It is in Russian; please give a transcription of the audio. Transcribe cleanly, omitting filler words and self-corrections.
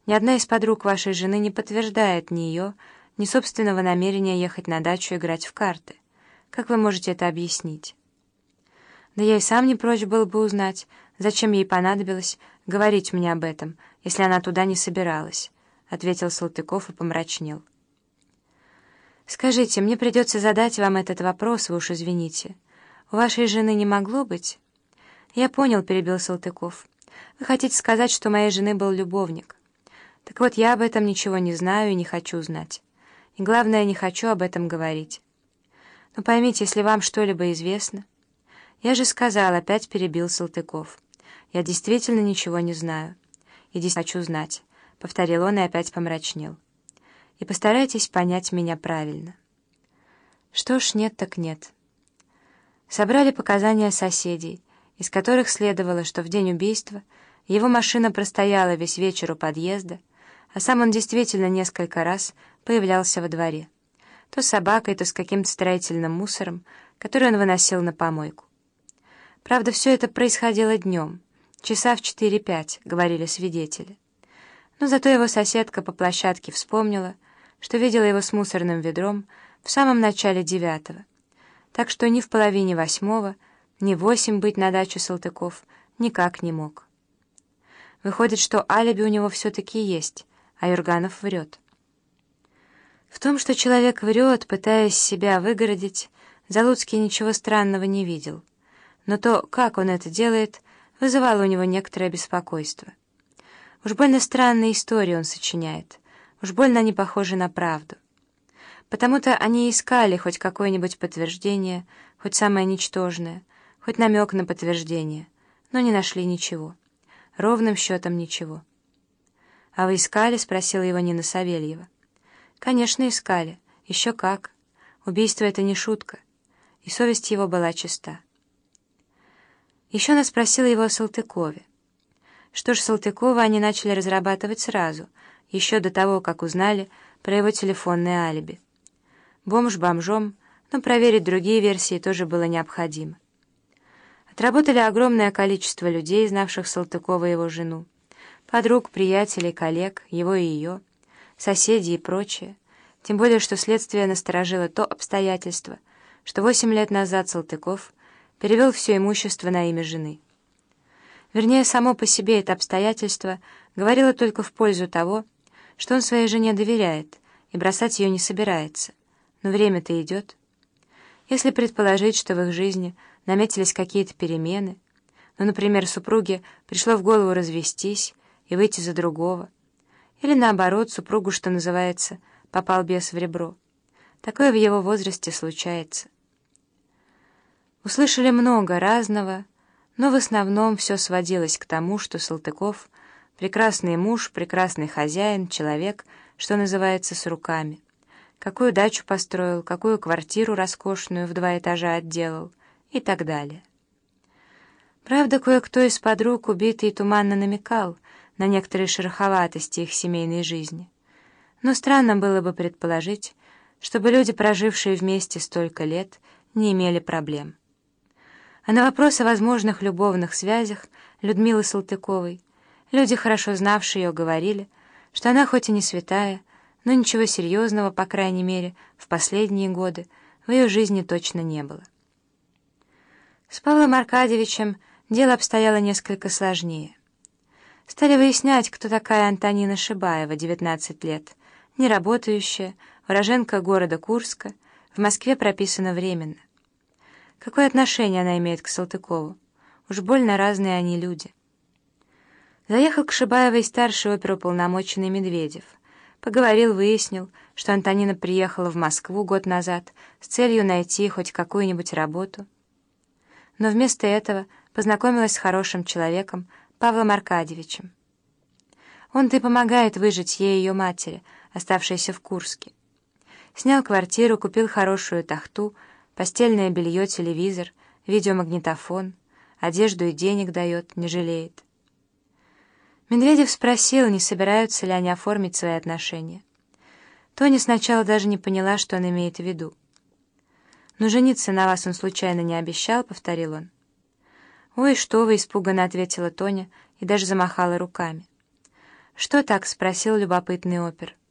Ни одна из подруг вашей жены не подтверждает ни ее, ни собственного намерения ехать на дачу играть в карты. Как вы можете это объяснить? Да я и сам не прочь был бы узнать, зачем ей понадобилось говорить мне об этом, если она туда не собиралась, — ответил Салтыков и помрачнел. «Скажите, мне придется задать вам этот вопрос, вы уж извините. У вашей жены не могло быть?» «Я понял», — перебил Салтыков. «Вы хотите сказать, что у моей жены был любовник? Так вот, я об этом ничего не знаю и не хочу знать. И главное, не хочу об этом говорить. Но поймите, если вам что-либо известно...» «Я же сказал», — опять перебил Салтыков. «Я действительно ничего не знаю. И действительно хочу знать», — повторил он и опять помрачнел. «И постарайтесь понять меня правильно». Что ж, нет так нет. Собрали показания соседей, из которых следовало, что в день убийства его машина простояла весь вечер у подъезда, а сам он действительно несколько раз появлялся во дворе. То с собакой, то с каким-то строительным мусором, который он выносил на помойку. Правда, все это происходило днем, часа в 4-5, говорили свидетели. Но зато его соседка по площадке вспомнила, что видела его с мусорным ведром в самом начале 9-го, так что ни в половине 8-го, ни в 8 быть на даче Салтыков никак не мог. Выходит, что алиби у него все-таки есть, а Юрганов врет. В том, что человек врет, пытаясь себя выгородить, Залуцкий ничего странного не видел. Но то, как он это делает, вызывало у него некоторое беспокойство. Уж больно странные истории он сочиняет, уж больно они похожи на правду. Потому-то они искали хоть какое-нибудь подтверждение, хоть самое ничтожное, хоть намек на подтверждение, но не нашли ничего. Ровным счетом ничего. «А вы искали?» — спросила его Нина Савельева. «Конечно, искали. Еще как. Убийство — это не шутка». И совесть его была чиста. Еще она спросила его о Салтыкове. Что ж, Салтыкова они начали разрабатывать сразу, еще до того, как узнали про его телефонное алиби. Бомж бомжом, но проверить другие версии тоже было необходимо. Отработали огромное количество людей, знавших Салтыкова и его жену, подруг, приятелей, коллег, его и ее, соседей и прочее, тем более, что следствие насторожило то обстоятельство, что 8 лет назад Салтыков перевел все имущество на имя жены. Вернее, само по себе это обстоятельство говорило только в пользу того, что он своей жене доверяет и бросать ее не собирается. Но время-то идет. Если предположить, что в их жизни наметились какие-то перемены, ну, например, супруге пришло в голову развестись и выйти за другого, или наоборот, супругу, что называется, попал бес в ребро. Такое в его возрасте случается. Услышали много разного, но в основном все сводилось к тому, что Салтыков — прекрасный муж, прекрасный хозяин, человек, что называется, с руками. Какую дачу построил, какую квартиру роскошную в 2 этажа отделал и так далее. Правда, кое-кто из подруг убитый туманно намекал на некоторые шероховатости их семейной жизни. Но странно было бы предположить, чтобы люди, прожившие вместе столько лет, не имели проблем. А на вопрос о возможных любовных связях Людмилы Салтыковой люди, хорошо знавшие ее, говорили, что она хоть и не святая, но ничего серьезного, по крайней мере, в последние годы в ее жизни точно не было. С Павлом Аркадьевичем дело обстояло несколько сложнее. Стали выяснять, кто такая Антонина Шибаева, 19 лет, неработающая, уроженка города Курска, в Москве прописана временно. Какое отношение она имеет к Салтыкову? Уж больно разные они люди. Заехал к Шибаевой старший оперуполномоченный Медведев. Поговорил, выяснил, что Антонина приехала в Москву год назад с целью найти хоть какую-нибудь работу. Но вместо этого познакомилась с хорошим человеком, Павлом Аркадьевичем. Он-то и помогает выжить ей и ее матери, оставшейся в Курске. Снял квартиру, купил хорошую тахту, постельное белье, телевизор, видеомагнитофон, одежду и денег дает, не жалеет. Медведев спросил, не собираются ли они оформить свои отношения. Тоня сначала даже не поняла, что он имеет в виду. «Но жениться на вас он случайно не обещал?» — повторил он. «Ой, что вы!» — испуганно ответила Тоня и даже замахала руками. «Что так?» — спросил любопытный опер.